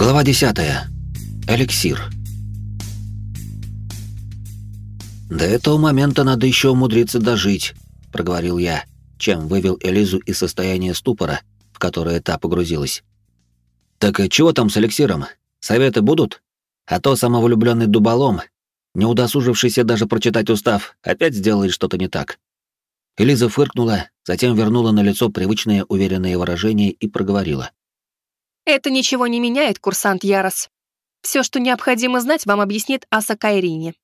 Глава 10. Эликсир. «До этого момента надо еще умудриться дожить», — проговорил я, чем вывел Элизу из состояния ступора, в которое та погрузилась. «Так и чего там с эликсиром? Советы будут? А то самовлюбленный дуболом, не удосужившийся даже прочитать устав, опять сделает что-то не так». Элиза фыркнула, затем вернула на лицо привычное уверенное выражение и проговорила. «Это ничего не меняет, курсант Ярос. Все, что необходимо знать, вам объяснит Аса Кайрини».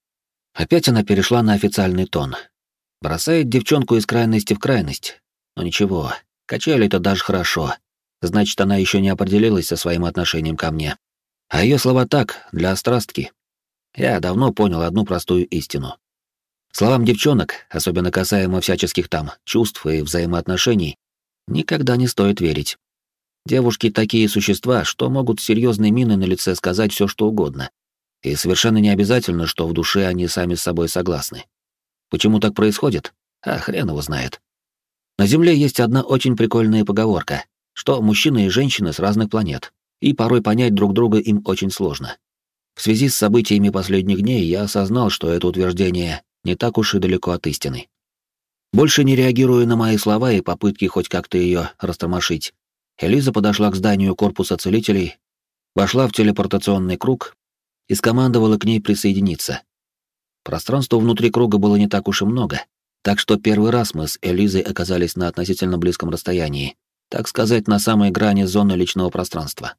Опять она перешла на официальный тон. Бросает девчонку из крайности в крайность. Но ничего, качали-то даже хорошо. Значит, она еще не определилась со своим отношением ко мне. А ее слова так, для острастки. Я давно понял одну простую истину. Словам девчонок, особенно касаемо всяческих там чувств и взаимоотношений, никогда не стоит верить. Девушки такие существа, что могут с серьезной миной на лице сказать все, что угодно. И совершенно не обязательно, что в душе они сами с собой согласны. Почему так происходит? А хрен его знает. На Земле есть одна очень прикольная поговорка, что мужчины и женщины с разных планет, и порой понять друг друга им очень сложно. В связи с событиями последних дней я осознал, что это утверждение не так уж и далеко от истины. Больше не реагируя на мои слова и попытки хоть как-то ее растормошить, Элиза подошла к зданию корпуса целителей, вошла в телепортационный круг и скомандовала к ней присоединиться. Пространства внутри круга было не так уж и много, так что первый раз мы с Элизой оказались на относительно близком расстоянии, так сказать, на самой грани зоны личного пространства.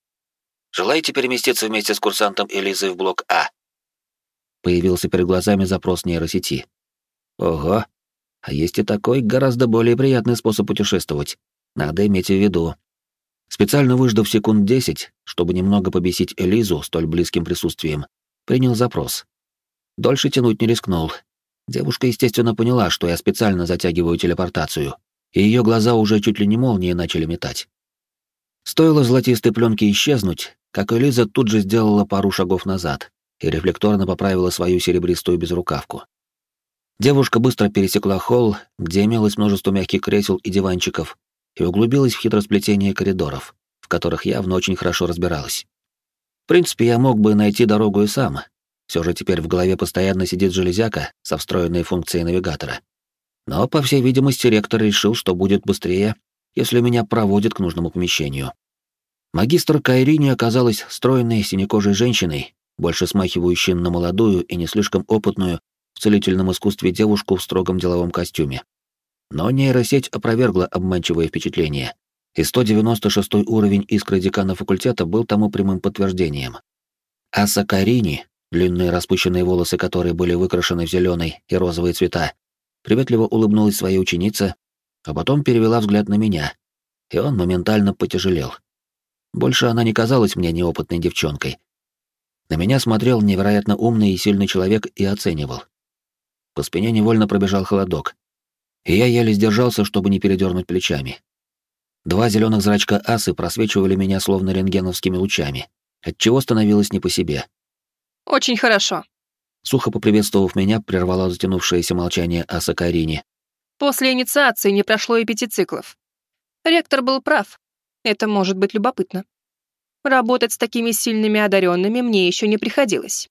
«Желаете переместиться вместе с курсантом Элизой в блок А?» Появился перед глазами запрос нейросети. Ого, а есть и такой гораздо более приятный способ путешествовать. Надо иметь в виду. Специально выждав секунд 10, чтобы немного побесить Элизу столь близким присутствием, принял запрос. Дольше тянуть не рискнул. Девушка, естественно, поняла, что я специально затягиваю телепортацию, и ее глаза уже чуть ли не молнией начали метать. Стоило золотистой пленке исчезнуть, как Элиза тут же сделала пару шагов назад и рефлекторно поправила свою серебристую безрукавку. Девушка быстро пересекла холл, где имелось множество мягких кресел и диванчиков, и углубилась в хитросплетение коридоров, в которых явно очень хорошо разбиралась. В принципе, я мог бы найти дорогу и сам. Все же теперь в голове постоянно сидит железяка со встроенной функцией навигатора. Но, по всей видимости, ректор решил, что будет быстрее, если меня проводят к нужному помещению. Магистр Кайрини оказалась стройной синекожей женщиной, больше смахивающей на молодую и не слишком опытную в целительном искусстве девушку в строгом деловом костюме. Но нейросеть опровергла обманчивое впечатление, и 196 уровень искры декана факультета был тому прямым подтверждением. Аса Кайрини, длинные распущенные волосы которой были выкрашены в зеленый и розовые цвета, приветливо улыбнулась своей ученице, а потом перевела взгляд на меня, и он моментально потяжелел. Больше она не казалась мне неопытной девчонкой. На меня смотрел невероятно умный и сильный человек и оценивал. По спине невольно пробежал холодок, и я еле сдержался, чтобы не передернуть плечами. Два зеленых зрачка асы просвечивали меня словно рентгеновскими лучами, отчего становилось не по себе. «Очень хорошо», — сухо поприветствовав меня, прервала затянувшееся молчание Аса Кайрини. «После инициации не прошло и 5 циклов. Ректор был прав. Это может быть любопытно. Работать с такими сильными одаренными мне еще не приходилось.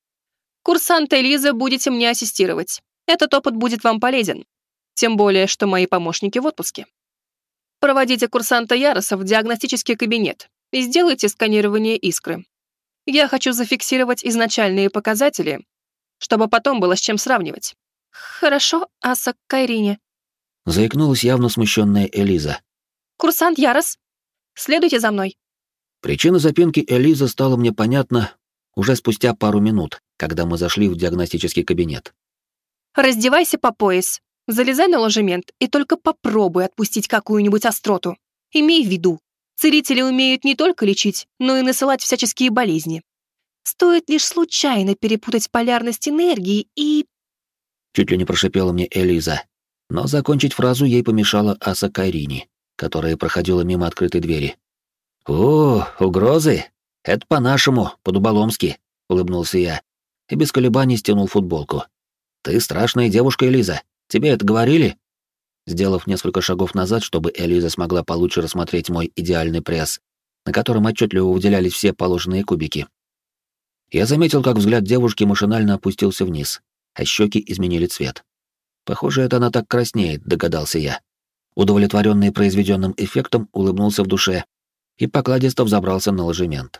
Курсант Элиза будете мне ассистировать. Этот опыт будет вам полезен. Тем более, что мои помощники в отпуске. Проводите курсанта Яроса в диагностический кабинет и сделайте сканирование искры. Я хочу зафиксировать изначальные показатели, чтобы потом было с чем сравнивать». «Хорошо, Аса Кайрини», — заикнулась явно смущенная Элиза. «Курсант Ярос, следуйте за мной». Причина запинки Элизы стала мне понятна уже спустя пару минут, когда мы зашли в диагностический кабинет. «Раздевайся по пояс, залезай на ложемент и только попробуй отпустить какую-нибудь остроту. Имей в виду, целители умеют не только лечить, но и насылать всяческие болезни. Стоит лишь случайно перепутать полярность энергии и...» Чуть ли не прошипела мне Элиза, но закончить фразу ей помешала Аса Кайрини, которая проходила мимо открытой двери. «О, угрозы? Это по-нашему, по-дуболомски», — улыбнулся я и без колебаний стянул футболку. «Ты страшная девушка, Элиза. Тебе это говорили?» Сделав несколько шагов назад, чтобы Элиза смогла получше рассмотреть мой идеальный пресс, на котором отчетливо выделялись все положенные кубики. Я заметил, как взгляд девушки машинально опустился вниз, а щеки изменили цвет. Похоже, это она так краснеет, догадался я. Удовлетворенный произведенным эффектом, улыбнулся в душе и покладисто взобрался на ложемент.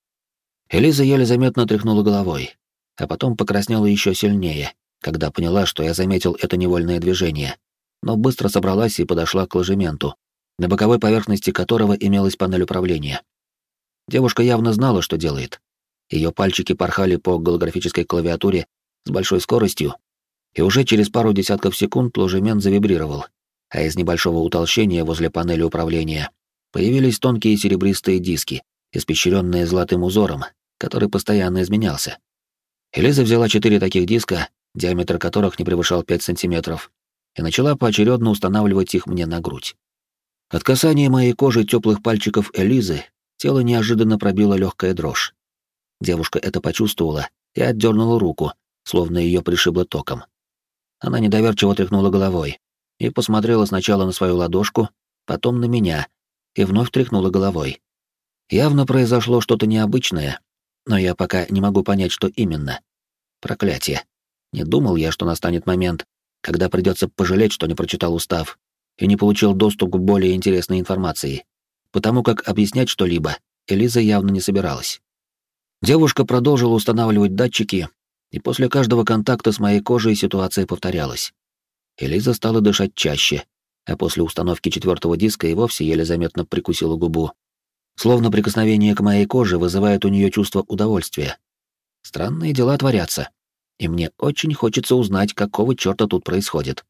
Элиза еле заметно тряхнула головой, а потом покраснела еще сильнее, когда поняла, что я заметил это невольное движение, но быстро собралась и подошла к ложементу, на боковой поверхности которого имелась панель управления. Девушка явно знала, что делает. Ее пальчики порхали по голографической клавиатуре с большой скоростью, и уже через пару десятков секунд ложемент завибрировал, а из небольшого утолщения возле панели управления появились тонкие серебристые диски, испещренные золотым узором, который постоянно изменялся. Элиза взяла 4 таких диска, диаметр которых не превышал 5 сантиметров, и начала поочередно устанавливать их мне на грудь. От касания моей кожи теплых пальчиков Элизы тело неожиданно пробило легкая дрожь. Девушка это почувствовала и отдернула руку, словно ее пришибло током. Она недоверчиво тряхнула головой и посмотрела сначала на свою ладошку, потом на меня, и вновь тряхнула головой. Явно произошло что-то необычное, но я пока не могу понять, что именно. Проклятие. Не думал я, что настанет момент, когда придется пожалеть, что не прочитал устав и не получил доступ к более интересной информации, потому как объяснять что-либо Элиза явно не собиралась. Девушка продолжила устанавливать датчики, и после каждого контакта с моей кожей ситуация повторялась. Элиза стала дышать чаще, а после установки 4-го диска и вовсе еле заметно прикусила губу. Словно прикосновение к моей коже вызывает у нее чувство удовольствия. Странные дела творятся, и мне очень хочется узнать, какого чёрта тут происходит.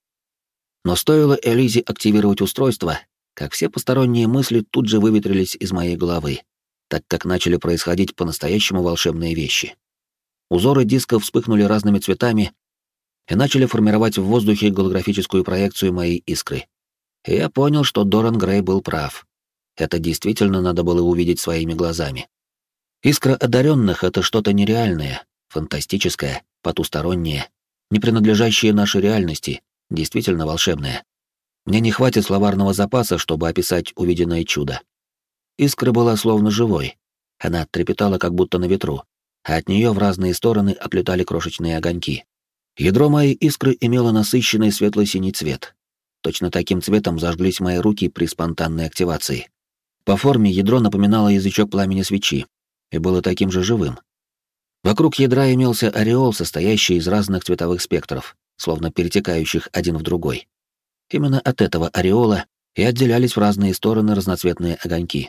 Но стоило Элизе активировать устройство, как все посторонние мысли тут же выветрились из моей головы, так как начали происходить по-настоящему волшебные вещи. Узоры дисков вспыхнули разными цветами и начали формировать в воздухе голографическую проекцию моей искры. И я понял, что Доран Грей был прав. Это действительно надо было увидеть своими глазами. Искра одаренных — это что-то нереальное, фантастическое, потустороннее, не принадлежащее нашей реальности, действительно волшебное. Мне не хватит словарного запаса, чтобы описать увиденное чудо. Искра была словно живой. Она трепетала как будто на ветру, а от нее в разные стороны отлетали крошечные огоньки. Ядро моей искры имело насыщенный светло-синий цвет. Точно таким цветом зажглись мои руки при спонтанной активации. По форме ядро напоминало язычок пламени свечи и было таким же живым. Вокруг ядра имелся ореол, состоящий из разных цветовых спектров, словно перетекающих один в другой. Именно от этого ореола и отделялись в разные стороны разноцветные огоньки.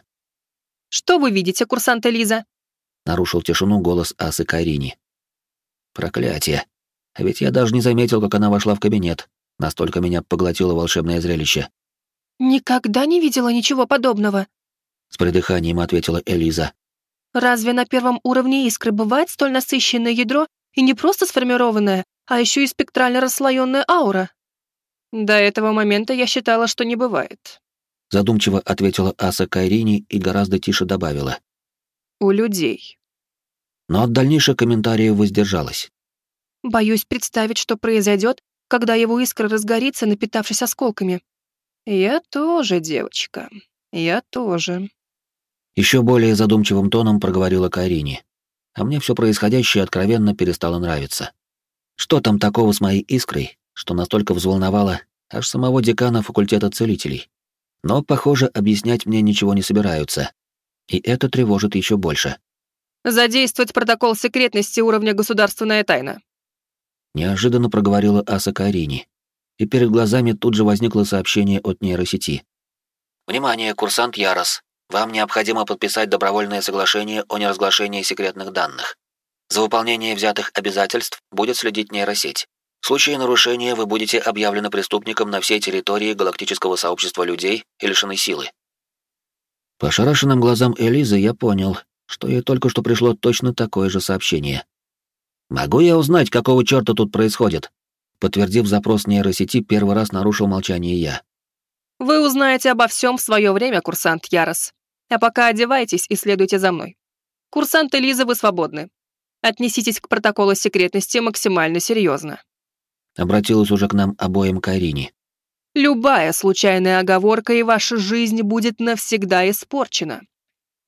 «Что вы видите, курсант Элиза?» — нарушил тишину голос Асы Карини. Проклятие. А ведь я даже не заметил, как она вошла в кабинет. Настолько меня поглотило волшебное зрелище. «Никогда не видела ничего подобного», — с придыханием ответила Элиза. «Разве на первом уровне искры бывает столь насыщенное ядро и не просто сформированное, а еще и спектрально расслоенная аура?» «До этого момента я считала, что не бывает», — задумчиво ответила Аса Кайрини и гораздо тише добавила. «У людей». Но от дальнейших комментариев воздержалась. «Боюсь представить, что произойдет, когда его искра разгорится, напитавшись осколками». «Я тоже, девочка, я тоже». Еще более задумчивым тоном проговорила Кайрини. А мне все происходящее откровенно перестало нравиться. Что там такого с моей искрой, что настолько взволновало аж самого декана факультета целителей? Но, похоже, объяснять мне ничего не собираются. И это тревожит еще больше. «Задействовать протокол секретности уровня «Государственная тайна». Неожиданно проговорила Аса Кайрини. И перед глазами тут же возникло сообщение от нейросети. «Внимание, курсант Ярос. Вам необходимо подписать добровольное соглашение о неразглашении секретных данных. За выполнение взятых обязательств будет следить нейросеть. В случае нарушения вы будете объявлены преступником на всей территории галактического сообщества людей и лишены силы». По ошарашенным глазам Элизы я понял, что ей только что пришло точно такое же сообщение. «Могу я узнать, какого чёрта тут происходит?» Подтвердив запрос нейросети, первый раз нарушил молчание я. «Вы узнаете обо всем в свое время, курсант Ярос. А пока одевайтесь и следуйте за мной. Курсант Элиза, вы свободны. Отнеситесь к протоколу секретности максимально серьезно». Обратилась уже к нам обоим Кайрини. «Любая случайная оговорка, и ваша жизнь будет навсегда испорчена.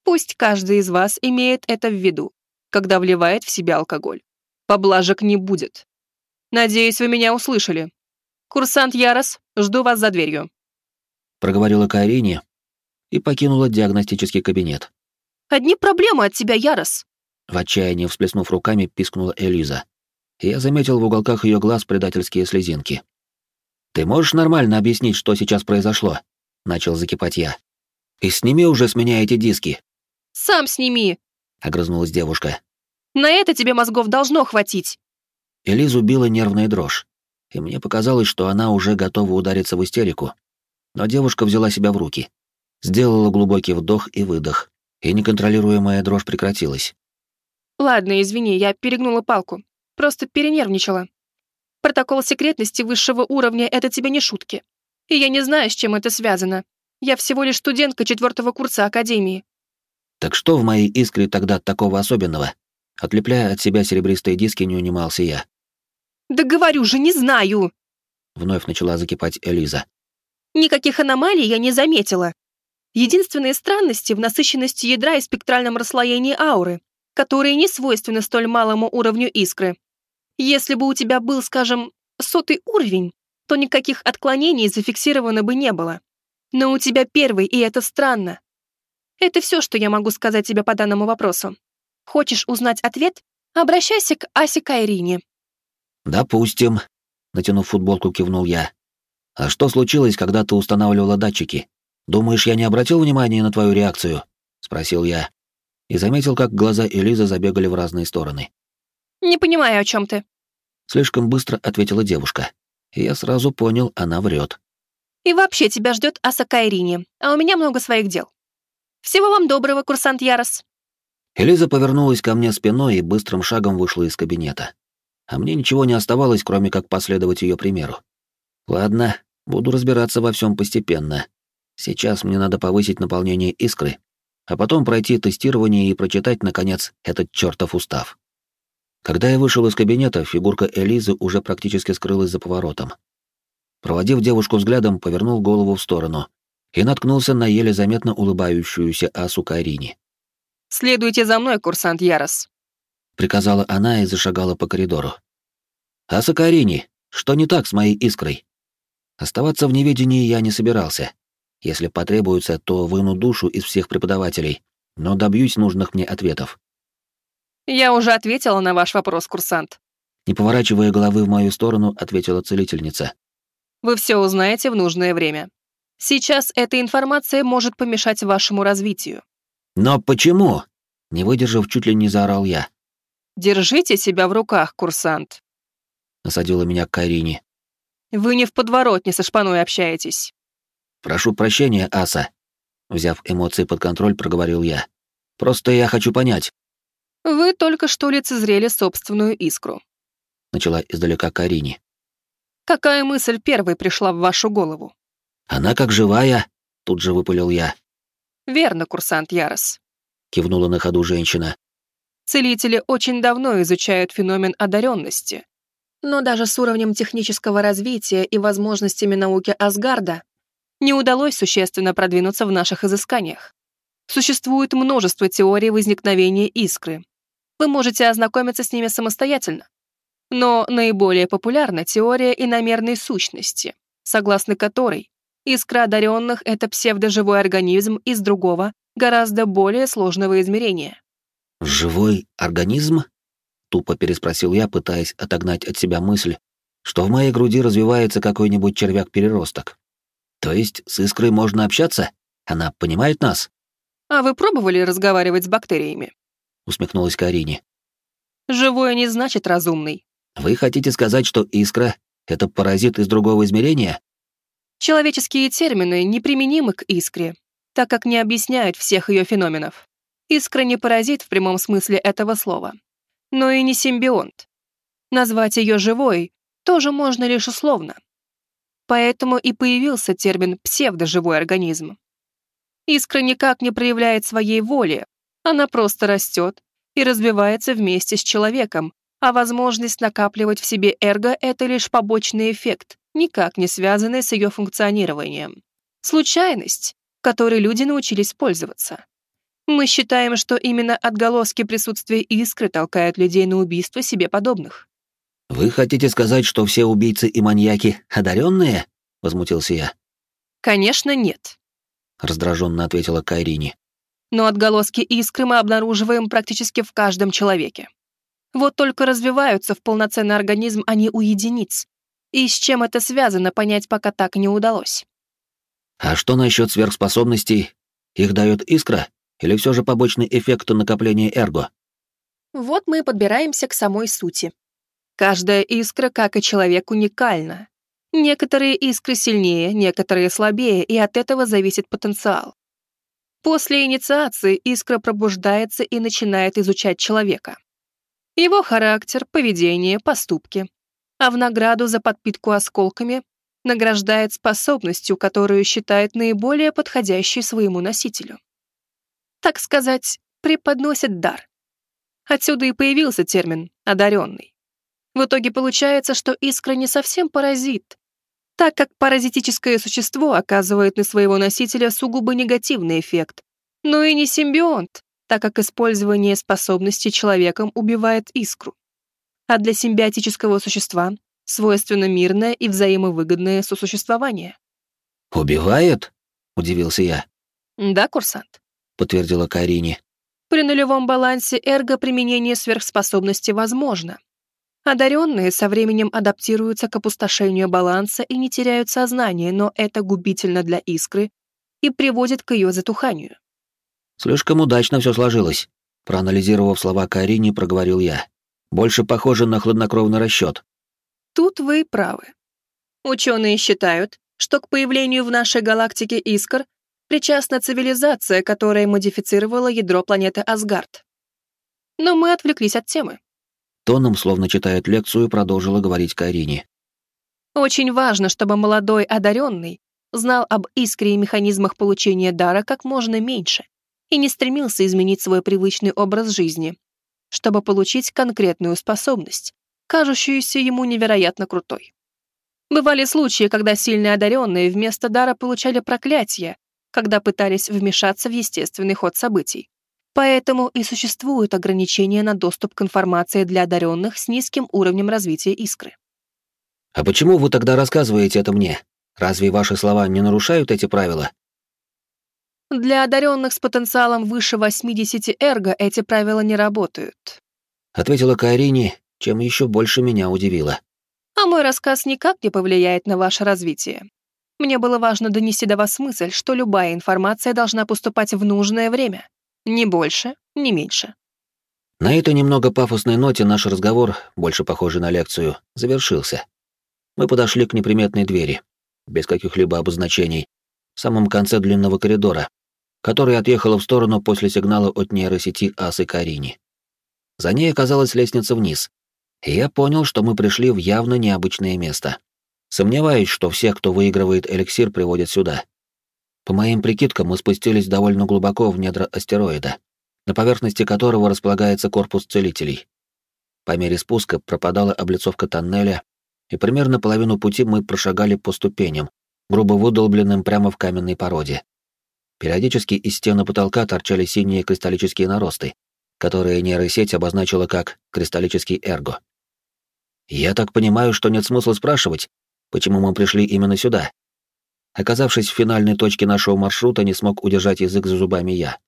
Пусть каждый из вас имеет это в виду, когда вливает в себя алкоголь. Поблажек не будет. Надеюсь, вы меня услышали. Курсант Ярос, жду вас за дверью. Проговорила Карине и покинула диагностический кабинет. Одни проблемы от тебя, Ярос. В отчаянии всплеснув руками, пискнула Элиза. И я заметил в уголках ее глаз предательские слезинки. «Ты можешь нормально объяснить, что сейчас произошло?» — начал закипать я. «И сними уже с меня эти диски!» Сам сними!» — огрызнулась девушка. «На это тебе мозгов должно хватить!» Элизу била нервная дрожь, и мне показалось, что она уже готова удариться в истерику. Но девушка взяла себя в руки, сделала глубокий вдох и выдох, и неконтролируемая дрожь прекратилась. «Ладно, извини, я перегнула палку. Просто перенервничала. Протокол секретности высшего уровня — это тебе не шутки. И я не знаю, с чем это связано. Я всего лишь студентка 4-го курса Академии». «Так что в моей искре тогда такого особенного?» Отлепляя от себя серебристые диски, не унимался я. «Да говорю же, не знаю!» Вновь начала закипать Элиза. «Никаких аномалий я не заметила. Единственные странности в насыщенности ядра и спектральном расслоении ауры, которые не свойственны столь малому уровню искры. Если бы у тебя был, скажем, 100-й уровень, то никаких отклонений зафиксировано бы не было. Но у тебя 1-й, и это странно. Это все, что я могу сказать тебе по данному вопросу. Хочешь узнать ответ? Обращайся к Асе Кайрине». «Допустим», — натянув футболку, кивнул я. «А что случилось, когда ты устанавливала датчики? Думаешь, я не обратил внимания на твою реакцию?» — спросил я. И заметил, как глаза Элизы забегали в разные стороны. «Не понимаю, о чем ты». Слишком быстро ответила девушка. И я сразу понял, она врет. «И вообще тебя ждет Аса Кайрине, а у меня много своих дел. Всего вам доброго, курсант Ярос». Элиза повернулась ко мне спиной и быстрым шагом вышла из кабинета. А мне ничего не оставалось, кроме как последовать ее примеру. Ладно, буду разбираться во всем постепенно. Сейчас мне надо повысить наполнение искры, а потом пройти тестирование и прочитать, наконец, этот чертов устав. Когда я вышел из кабинета, фигурка Элизы уже практически скрылась за поворотом. Проводив девушку взглядом, повернул голову в сторону и наткнулся на еле заметно улыбающуюся Асу Карине. «Следуйте за мной, курсант Ярос», — приказала она и зашагала по коридору. «Аса Карине, что не так с моей искрой?» Оставаться в неведении я не собирался. Если потребуется, то выну душу из всех преподавателей, но добьюсь нужных мне ответов. «Я уже ответила на ваш вопрос, курсант». Не поворачивая головы в мою сторону, ответила целительница. «Вы все узнаете в нужное время. Сейчас эта информация может помешать вашему развитию». «Но почему?» — не выдержав, чуть ли не заорал я. «Держите себя в руках, курсант». Осадила меня к Карине. «Вы не в подворотне со шпаной общаетесь». «Прошу прощения, Аса». Взяв эмоции под контроль, проговорил я. «Просто я хочу понять». «Вы только что лицезрели собственную искру». Начала издалека Карине. «Какая мысль первой пришла в вашу голову?» «Она как живая», — тут же выпалил я. «Верно, курсант Ярос», — кивнула на ходу женщина. «Целители очень давно изучают феномен одаренности. Но даже с уровнем технического развития и возможностями науки Асгарда не удалось существенно продвинуться в наших изысканиях. Существует множество теорий возникновения искры. Вы можете ознакомиться с ними самостоятельно. Но наиболее популярна теория иномерной сущности, согласно которой искра одаренных — это псевдоживой организм из другого, гораздо более сложного измерения. «Живой организм?» — тупо переспросил я, пытаясь отогнать от себя мысль, что в моей груди развивается какой-нибудь червяк-переросток. «То есть с искрой можно общаться? Она понимает нас?» «А вы пробовали разговаривать с бактериями?» — усмехнулась Карине. «Живой не значит разумный». «Вы хотите сказать, что искра — это паразит из другого измерения?» Человеческие термины неприменимы к искре, так как не объясняют всех ее феноменов. Искра не паразит в прямом смысле этого слова, но и не симбионт. Назвать ее живой тоже можно лишь условно. Поэтому и появился термин «псевдоживой организм». Искра никак не проявляет своей воли, она просто растет и развивается вместе с человеком, а возможность накапливать в себе эрго — это лишь побочный эффект, никак не связанный с ее функционированием. Случайность, которой люди научились пользоваться. Мы считаем, что именно отголоски присутствия искры толкают людей на убийство себе подобных. «Вы хотите сказать, что все убийцы и маньяки одаренные?» — возмутился я. Конечно, нет. Раздраженно ответила Кайрини. Но отголоски искры мы обнаруживаем практически в каждом человеке. Вот только развиваются в полноценный организм они у единиц. И с чем это связано, понять пока так и не удалось. А что насчет сверхспособностей? Их дает искра? Или все же побочный эффект накопления эрго? Вот мы и подбираемся к самой сути. Каждая искра, как и человек, уникальна. Некоторые искры сильнее, некоторые слабее, и от этого зависит потенциал. После инициации искра пробуждается и начинает изучать человека. Его характер, поведение, поступки. А в награду за подпитку осколками награждает способностью, которую считает наиболее подходящей своему носителю. Так сказать, преподносит дар. Отсюда и появился термин «одаренный». В итоге получается, что искра не совсем паразит, так как паразитическое существо оказывает на своего носителя сугубо негативный эффект, но и не симбионт, так как использование способностей человеком убивает искру. А для симбиотического существа свойственно мирное и взаимовыгодное сосуществование. «Убивает?» — удивился я. Да, курсант, Подтвердила Кайрини. при нулевом балансе эрго применение сверхспособности возможно. Одаренные со временем адаптируются к опустошению баланса и не теряют сознание, но это губительно для искры и приводит к ее затуханию. Слишком удачно все сложилось. Проанализировав слова Кайрини, проговорил я. Больше похоже на хладнокровный расчет. Тут вы правы. Ученые считают, что к появлению в нашей галактике искр причастна цивилизация, которая модифицировала ядро планеты Асгард. Но мы отвлеклись от темы. Тоном, словно читает лекцию, продолжила говорить Кайрини. Очень важно, чтобы молодой одаренный знал об искре и механизмах получения дара как можно меньше и не стремился изменить свой привычный образ жизни, чтобы получить конкретную способность, кажущуюся ему невероятно крутой. Бывали случаи, когда сильные одаренные вместо дара получали проклятие, когда пытались вмешаться в естественный ход событий. Поэтому и существуют ограничения на доступ к информации для одаренных с низким уровнем развития искры. «А почему вы тогда рассказываете это мне? Разве ваши слова не нарушают эти правила?» Для одаренных с потенциалом выше 80 эрго эти правила не работают. Ответила Кайрини, чем еще больше меня удивило. А мой рассказ никак не повлияет на ваше развитие. Мне было важно донести до вас мысль, что любая информация должна поступать в нужное время. Ни больше, ни меньше. На этой немного пафосной ноте наш разговор, больше похожий на лекцию, завершился. Мы подошли к неприметной двери, без каких-либо обозначений, в самом конце длинного коридора, который отъехала в сторону после сигнала от нейросети Асы Кайрини. За ней оказалась лестница вниз, и я понял, что мы пришли в явно необычное место. Сомневаюсь, что всех, кто выигрывает эликсир, приводят сюда. По моим прикидкам, мы спустились довольно глубоко в недра астероида, на поверхности которого располагается корпус целителей. По мере спуска пропадала облицовка тоннеля, и примерно половину пути мы прошагали по ступеням, грубо выдолбленным прямо в каменной породе. Периодически из стены потолка торчали синие кристаллические наросты, которые нейросеть обозначила как «кристаллический эрго». Я так понимаю, что нет смысла спрашивать, почему мы пришли именно сюда. Оказавшись в финальной точке нашего маршрута, не смог удержать язык за зубами я.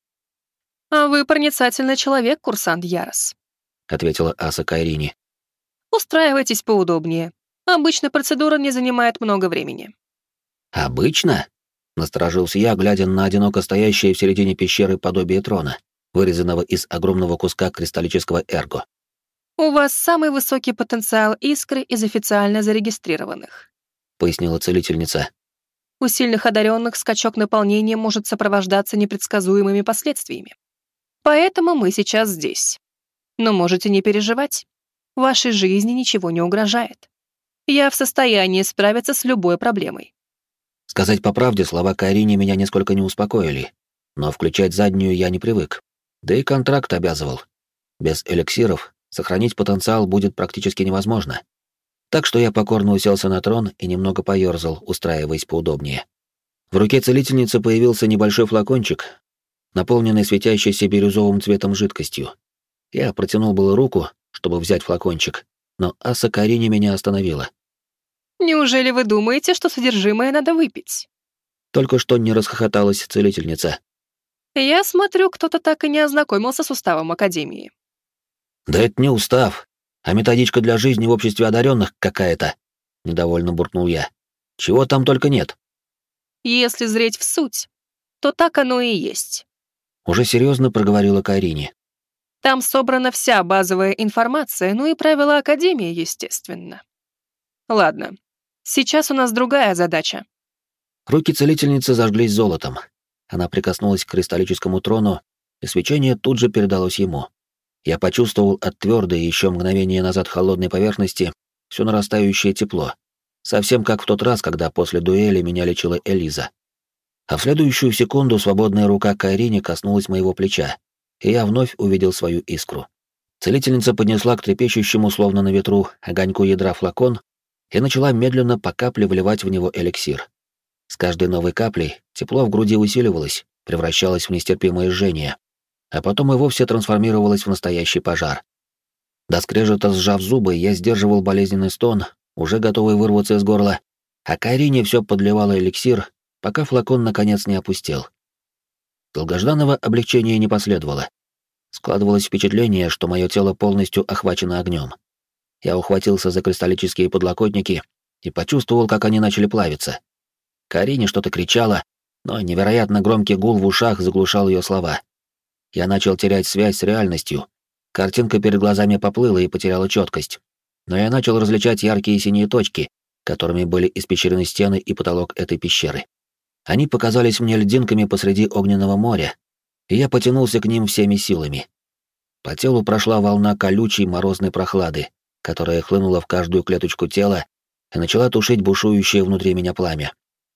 А вы проницательный человек, курсант Ярос, Ответила Аса Кайрини. Устраивайтесь поудобнее. Обычно процедура не занимает много времени. Обычно? Насторожился я, глядя на одиноко стоящее в середине пещеры подобие трона, вырезанного из огромного куска кристаллического эрго. У вас самый высокий потенциал искры из официально зарегистрированных, Пояснила целительница. У сильных одаренных скачок наполнения может сопровождаться непредсказуемыми последствиями. Поэтому мы сейчас здесь. Но можете не переживать. Вашей жизни ничего не угрожает. Я в состоянии справиться с любой проблемой. Сказать по правде, слова Кайрини меня несколько не успокоили, но включать заднюю я не привык. Да и контракт обязывал. Без эликсиров сохранить потенциал будет практически невозможно. Так что я покорно уселся на трон и немного поёрзал, устраиваясь поудобнее. В руке целительницы появился небольшой флакончик, наполненный светящейся бирюзовым цветом жидкостью. Я протянул было руку, чтобы взять флакончик, но Аса Карини меня остановила. Неужели вы думаете, что содержимое надо выпить? Только что не расхохоталась целительница. Я смотрю, кто-то так и не ознакомился с уставом Академии. Да это не устав, а методичка для жизни в обществе одаренных какая-то, недовольно буркнул я. Чего там только нет. Если зреть в суть, то так оно и есть. Уже серьезно проговорила Карине. Там собрана вся базовая информация, ну и правила Академии, естественно. Ладно, сейчас у нас другая задача. Руки целительницы зажглись золотом. Она прикоснулась к кристаллическому трону, и свечение тут же передалось ему. Я почувствовал от твердой еще мгновение назад холодной поверхности все нарастающее тепло, совсем как в тот раз, когда после дуэли меня лечила Элиза. А в следующую секунду свободная рука Карине коснулась моего плеча, и я вновь увидел свою искру. Целительница поднесла к трепещущему, словно на ветру, огоньку ядра флакон и начала медленно по капле вливать в него эликсир. С каждой новой каплей тепло в груди усиливалось, превращалось в нестерпимое жжение, а потом и вовсе трансформировалось в настоящий пожар. До скрежета сжав зубы, я сдерживал болезненный стон, уже готовый вырваться из горла, а Карине все подливала эликсир, пока флакон наконец не опустел. Долгожданного облегчения не последовало. Складывалось впечатление, что мое тело полностью охвачено огнем. Я ухватился за кристаллические подлокотники и почувствовал, как они начали плавиться. Карине что-то кричала, но невероятно громкий гул в ушах заглушал ее слова. Я начал терять связь с реальностью. Картинка перед глазами поплыла и потеряла четкость. Но я начал различать яркие синие точки, которыми были испещрены стены и потолок этой пещеры. Они показались мне льдинками посреди огненного моря, и я потянулся к ним всеми силами. По телу прошла волна колючей морозной прохлады, которая хлынула в каждую клеточку тела и начала тушить бушующее внутри меня пламя.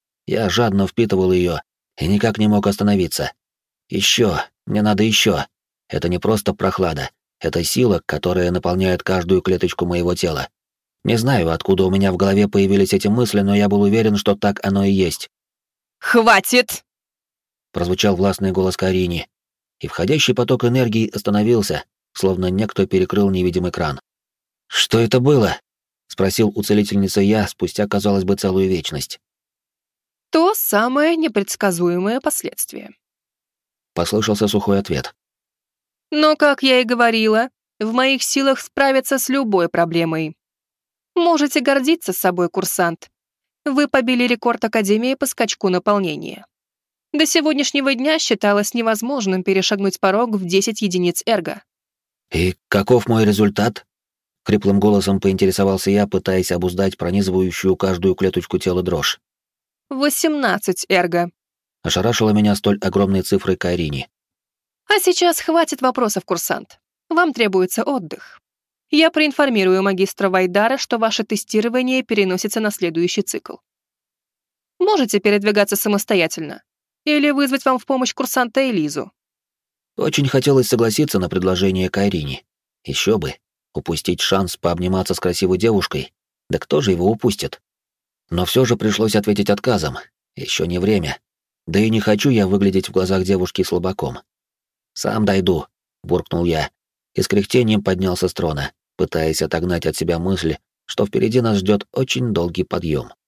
Я жадно впитывал ее и никак не мог остановиться. Еще, мне надо еще. Это не просто прохлада, это сила, которая наполняет каждую клеточку моего тела. Не знаю, откуда у меня в голове появились эти мысли, но я был уверен, что так оно и есть. «Хватит!» — прозвучал властный голос Карини, и входящий поток энергии остановился, словно некто перекрыл невидимый кран. «Что это было?» — спросил у целительницы я спустя, казалось бы, целую вечность. То самое непредсказуемое последствие. Послышался сухой ответ. Но, как я и говорила, в моих силах справиться с любой проблемой. Можете гордиться собой, курсант. Вы побили рекорд Академии по скачку наполнения. До сегодняшнего дня считалось невозможным перешагнуть порог в 10 единиц эрго. «И каков мой результат?» — хриплым голосом поинтересовался я, пытаясь обуздать пронизывающую каждую клеточку тела дрожь. 18 эрго. Ошарашила меня столь огромной цифрой Карини. А сейчас хватит вопросов, курсант. Вам требуется отдых. Я проинформирую магистра Вайдара, что ваше тестирование переносится на следующий цикл. Можете передвигаться самостоятельно или вызвать вам в помощь курсанта Элизу. Очень хотелось согласиться на предложение Карини. Еще бы, упустить шанс пообниматься с красивой девушкой. Да кто же его упустит? Но все же пришлось ответить отказом. Еще не время. Да и не хочу я выглядеть в глазах девушки слабаком. «Сам дойду», — буркнул я, и с кряхтением поднялся с трона, пытаясь отогнать от себя мысль, что впереди нас ждет очень долгий подъем.